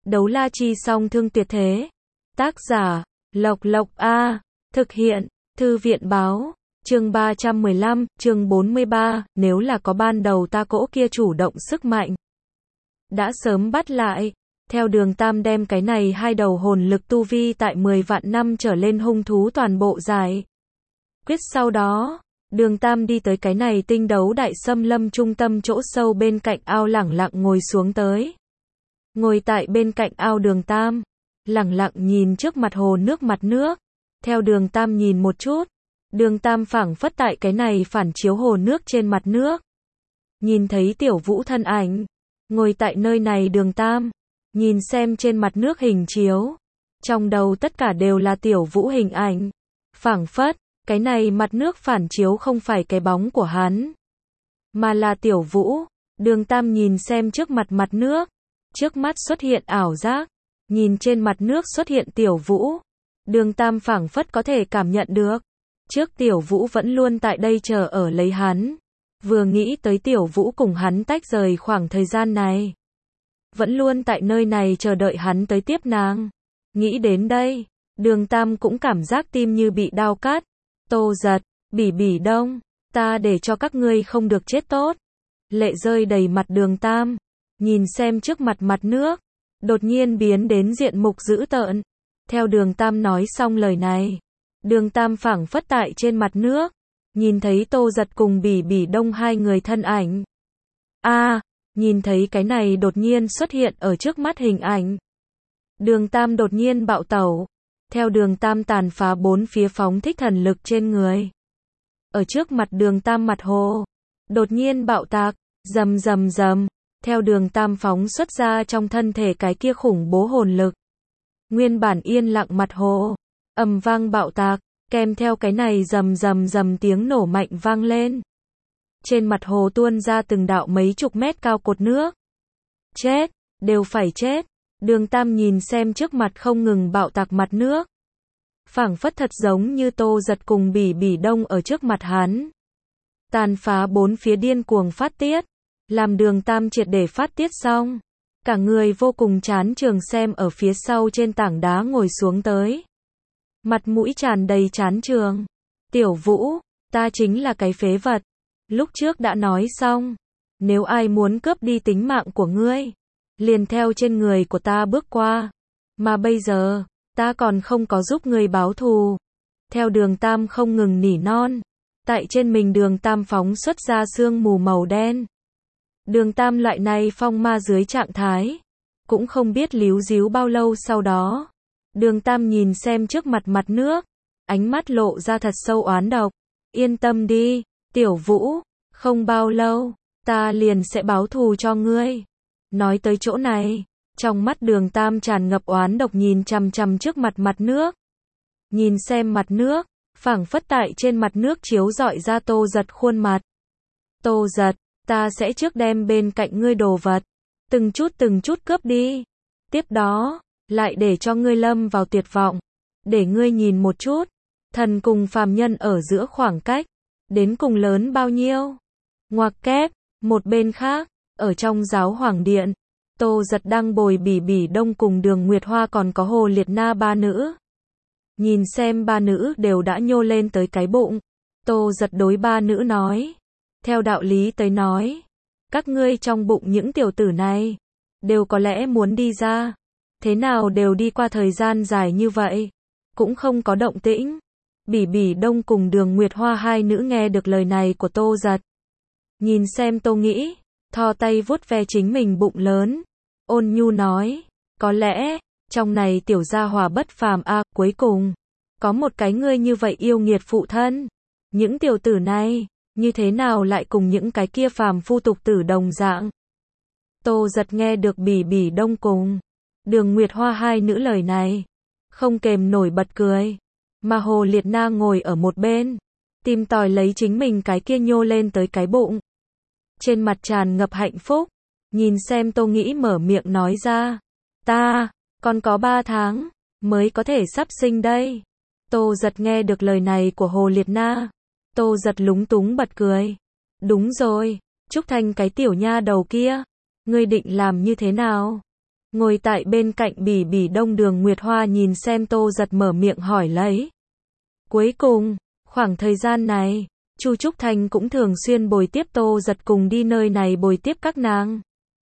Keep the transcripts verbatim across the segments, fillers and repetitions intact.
Đấu la chi song thương tuyệt thế. Tác giả, Lộc Lộc A. Thực hiện, Thư viện báo. Chương ba trăm mười lăm, chương bốn mươi ba, nếu là có ban đầu ta cỗ kia chủ động sức mạnh. Đã sớm bắt lại. Theo Đường Tam đem cái này hai đầu hồn lực tu vi tại mười vạn năm trở lên hung thú toàn bộ giải quyết sau đó, Đường Tam đi tới cái này tinh đấu đại xâm lâm trung tâm chỗ sâu bên cạnh ao lẳng lặng ngồi xuống tới. Ngồi tại bên cạnh ao Đường Tam, lẳng lặng nhìn trước mặt hồ nước mặt nước. Theo Đường Tam nhìn một chút, Đường Tam phảng phất tại cái này phản chiếu hồ nước trên mặt nước. Nhìn thấy Tiểu Vũ thân ảnh, ngồi tại nơi này Đường Tam, nhìn xem trên mặt nước hình chiếu. Trong đầu tất cả đều là Tiểu Vũ hình ảnh. Phảng phất, cái này mặt nước phản chiếu không phải cái bóng của hắn, mà là Tiểu Vũ. Đường Tam nhìn xem trước mặt mặt nước, trước mắt xuất hiện ảo giác, nhìn trên mặt nước xuất hiện Tiểu Vũ. Đường Tam phảng phất có thể cảm nhận được, trước Tiểu Vũ vẫn luôn tại đây chờ ở lấy hắn. Vừa nghĩ tới Tiểu Vũ cùng hắn tách rời khoảng thời gian này, vẫn luôn tại nơi này chờ đợi hắn tới tiếp nàng. Nghĩ đến đây, Đường Tam cũng cảm giác tim như bị đao cắt. Tô Giật, Bỉ Bỉ Đông, ta để cho các ngươi không được chết tốt. Lệ rơi đầy mặt Đường Tam, nhìn xem trước mặt mặt nước, đột nhiên biến đến diện mục dữ tợn. Theo Đường Tam nói xong lời này, Đường Tam phảng phất tại trên mặt nước, nhìn thấy Tô Giật cùng Bỉ Bỉ Đông hai người thân ảnh. A, à, nhìn thấy cái này đột nhiên xuất hiện ở trước mắt hình ảnh, Đường Tam đột nhiên bạo tẩu. Theo Đường Tam tàn phá bốn phía phóng thích thần lực trên người. Ở trước mặt Đường Tam mặt hồ, đột nhiên bạo tạc, rầm rầm rầm. Theo Đường Tam phóng xuất ra trong thân thể cái kia khủng bố hồn lực. Nguyên bản yên lặng mặt hồ, ầm vang bạo tạc, kèm theo cái này rầm rầm rầm tiếng nổ mạnh vang lên. Trên mặt hồ tuôn ra từng đạo mấy chục mét cao cột nước. Chết, đều phải chết. Đường Tam nhìn xem trước mặt không ngừng bạo tạc mặt nước, phảng phất thật giống như Tô Giật cùng Bỉ Bỉ Đông ở trước mặt hắn. Tàn phá bốn phía điên cuồng phát tiết, làm Đường Tam triệt để phát tiết xong, cả người vô cùng chán trường xem ở phía sau trên tảng đá ngồi xuống tới. Mặt mũi tràn đầy chán trường. Tiểu Vũ, ta chính là cái phế vật. Lúc trước đã nói xong, nếu ai muốn cướp đi tính mạng của ngươi, liền theo trên người của ta bước qua. Mà bây giờ, ta còn không có giúp ngươi báo thù. Theo Đường Tam không ngừng nỉ non. Tại trên mình Đường Tam phóng xuất ra sương mù màu đen. Đường Tam loại này phong ma dưới trạng thái, cũng không biết líu díu bao lâu sau đó. Đường Tam nhìn xem trước mặt mặt nước, ánh mắt lộ ra thật sâu oán độc. Yên tâm đi, Tiểu Vũ, không bao lâu, ta liền sẽ báo thù cho ngươi. Nói tới chỗ này, trong mắt Đường Tam tràn ngập oán độc nhìn chằm chằm trước mặt mặt nước. Nhìn xem mặt nước, phảng phất tại trên mặt nước chiếu rọi ra Tô Giật khuôn mặt. Tô Giật, ta sẽ trước đem bên cạnh ngươi đồ vật, từng chút từng chút cướp đi. Tiếp đó, lại để cho ngươi lâm vào tuyệt vọng. Để ngươi nhìn một chút, thần cùng phàm nhân ở giữa khoảng cách, đến cùng lớn bao nhiêu. Ngoặc kép, một bên khác. Ở trong giáo hoàng điện, Tô Giật đang bồi Bỉ Bỉ Đông cùng Đường Nguyệt Hoa còn có Hồ Liệt Na ba nữ. Nhìn xem ba nữ đều đã nhô lên tới cái bụng, Tô Giật đối ba nữ nói. Theo đạo lý tới nói, các ngươi trong bụng những tiểu tử này, đều có lẽ muốn đi ra. Thế nào đều đi qua thời gian dài như vậy, cũng không có động tĩnh. Bỉ Bỉ Đông cùng Đường Nguyệt Hoa hai nữ nghe được lời này của Tô Giật. Nhìn xem Tô Nghĩ, thò tay vuốt ve chính mình bụng lớn, ôn nhu nói, có lẽ, trong này tiểu gia hỏa bất phàm a, à, cuối cùng, có một cái ngươi như vậy yêu nghiệt phụ thân. Những tiểu tử này, như thế nào lại cùng những cái kia phàm phu tục tử đồng dạng. Tô Giật nghe được Bỉ Bỉ Đông cùng Đường Nguyệt Hoa hai nữ lời này, không kềm nổi bật cười, mà Hồ Liệt Na ngồi ở một bên, tìm tòi lấy chính mình cái kia nhô lên tới cái bụng. Trên mặt tràn ngập hạnh phúc, nhìn xem Tô Nghĩ mở miệng nói ra, ta, còn có ba tháng, mới có thể sắp sinh đây. Tô Giật nghe được lời này của Hồ Liệt Na, Tô Giật lúng túng bật cười. Đúng rồi, Trúc Thanh cái tiểu nha đầu kia, ngươi định làm như thế nào? Ngồi tại bên cạnh Bỉ Bỉ Đông Đường Nguyệt Hoa nhìn xem Tô Giật mở miệng hỏi lấy. Cuối cùng, khoảng thời gian này, Chu Trúc Thanh cũng thường xuyên bồi tiếp Tô Giật cùng đi nơi này bồi tiếp các nàng.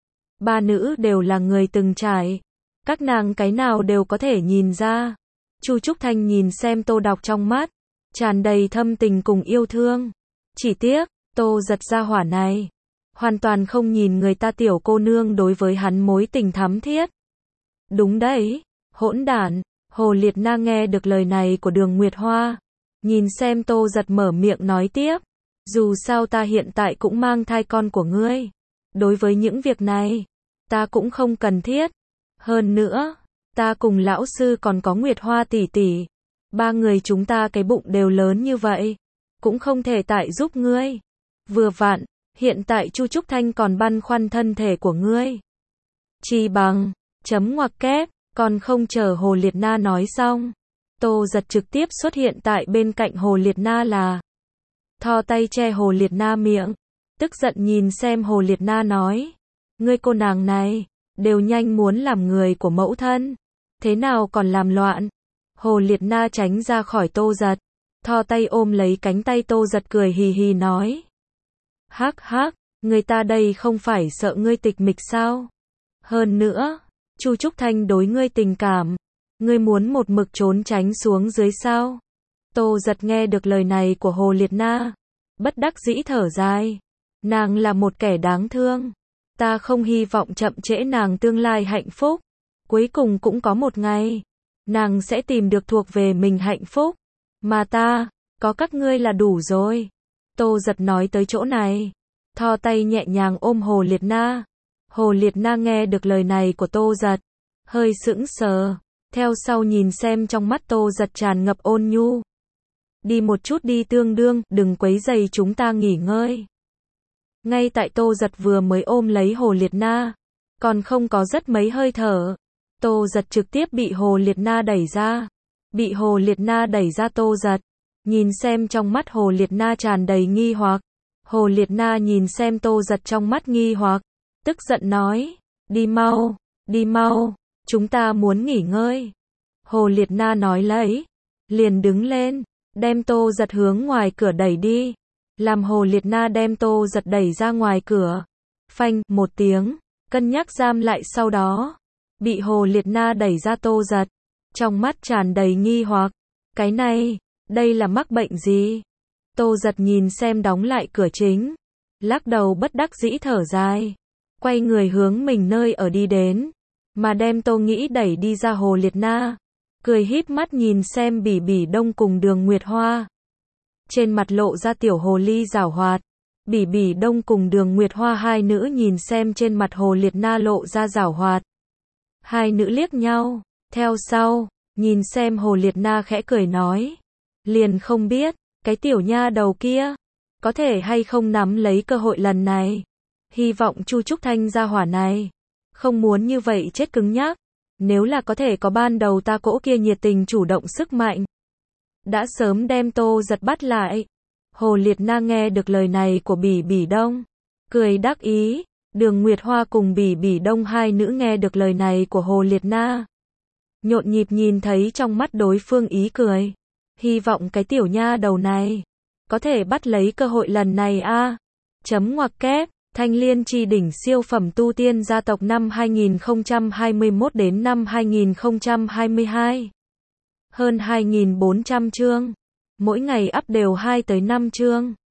Ba nữ đều là người từng trải. Các nàng cái nào đều có thể nhìn ra. Chu Trúc Thanh nhìn xem Tô Đọc trong mắt, tràn đầy thâm tình cùng yêu thương. Chỉ tiếc, Tô Giật gia hỏa này, hoàn toàn không nhìn người ta tiểu cô nương đối với hắn mối tình thắm thiết. Đúng đấy, hỗn đản. Hồ Liệt Na nghe được lời này của Đường Nguyệt Hoa, nhìn xem Tô Giật mở miệng nói tiếp. Dù sao ta hiện tại cũng mang thai con của ngươi. Đối với những việc này, ta cũng không cần thiết. Hơn nữa, ta cùng lão sư còn có Nguyệt Hoa tỷ tỷ. Ba người chúng ta cái bụng đều lớn như vậy, cũng không thể tại giúp ngươi. Vừa vặn, hiện tại Chu Trúc Thanh còn băn khoăn thân thể của ngươi. Chi bằng, chấm ngoặc kép, còn không chờ Hồ Liệt Na nói xong. Tô Giật trực tiếp xuất hiện tại bên cạnh Hồ Liệt Na là thò tay che Hồ Liệt Na miệng, tức giận nhìn xem Hồ Liệt Na nói. Ngươi cô nàng này, đều nhanh muốn làm người của mẫu thân. Thế nào còn làm loạn? Hồ Liệt Na tránh ra khỏi Tô Giật, thò tay ôm lấy cánh tay Tô Giật cười hì hì nói. Hắc hắc, người ta đây không phải sợ ngươi tịch mịch sao? Hơn nữa, Chu Trúc Thanh đối ngươi tình cảm, ngươi muốn một mực trốn tránh xuống dưới sao? Tô Giật nghe được lời này của Hồ Liệt Na, bất đắc dĩ thở dài. Nàng là một kẻ đáng thương. Ta không hy vọng chậm trễ nàng tương lai hạnh phúc. Cuối cùng cũng có một ngày, nàng sẽ tìm được thuộc về mình hạnh phúc. Mà ta, có các ngươi là đủ rồi. Tô Giật nói tới chỗ này, thò tay nhẹ nhàng ôm Hồ Liệt Na. Hồ Liệt Na nghe được lời này của Tô Giật, hơi sững sờ, theo sau nhìn xem trong mắt Tô Giật tràn ngập ôn nhu. Đi một chút đi tương đương, đừng quấy rầy chúng ta nghỉ ngơi. Ngay tại Tô Giật vừa mới ôm lấy Hồ Liệt Na, còn không có rất mấy hơi thở, Tô Giật trực tiếp bị Hồ Liệt Na đẩy ra. Bị Hồ Liệt Na đẩy ra Tô Giật, nhìn xem trong mắt Hồ Liệt Na tràn đầy nghi hoặc. Hồ Liệt Na nhìn xem Tô Giật trong mắt nghi hoặc, tức giận nói, đi mau, đi mau, chúng ta muốn nghỉ ngơi. Hồ Liệt Na nói lấy, liền đứng lên, đem Tô Giật hướng ngoài cửa đẩy đi. Làm Hồ Liệt Na đem Tô Giật đẩy ra ngoài cửa. Phanh, một tiếng, cân nhắc giam lại sau đó. Bị Hồ Liệt Na đẩy ra Tô Giật, trong mắt tràn đầy nghi hoặc. Cái này, đây là mắc bệnh gì? Tô Giật nhìn xem đóng lại cửa chính, lắc đầu bất đắc dĩ thở dài, quay người hướng mình nơi ở đi đến, mà đem Tô Nghĩ đẩy đi ra Hồ Liệt Na, cười híp mắt nhìn xem Bỉ Bỉ Đông cùng Đường Nguyệt Hoa. Trên mặt lộ ra tiểu hồ ly giảo hoạt. Bỉ Bỉ Đông cùng Đường Nguyệt Hoa hai nữ nhìn xem trên mặt Hồ Liệt Na lộ ra giảo hoạt. Hai nữ liếc nhau, theo sau, nhìn xem Hồ Liệt Na khẽ cười nói. Liền không biết, cái tiểu nha đầu kia, có thể hay không nắm lấy cơ hội lần này. Hy vọng Chu Trúc Thanh gia hỏa này, không muốn như vậy chết cứng nhắc. Nếu là có thể có ban đầu ta cỗ kia nhiệt tình chủ động sức mạnh, đã sớm đem Tô Giật bắt lại. Hồ Liệt Na nghe được lời này của Bỉ Bỉ Đông, cười đắc ý. Đường Nguyệt Hoa cùng Bỉ Bỉ Đông hai nữ nghe được lời này của Hồ Liệt Na, nhộn nhịp nhìn thấy trong mắt đối phương ý cười. Hy vọng cái tiểu nha đầu này, có thể bắt lấy cơ hội lần này a. À. Chấm ngoặc kép, Thanh Liên Chi đỉnh siêu phẩm tu tiên gia tộc năm hai nghìn không trăm hai mươi mốt đến năm hai nghìn không trăm hai mươi hai. Hơn hai nghìn bốn trăm chương. Mỗi ngày up đều hai tới năm chương.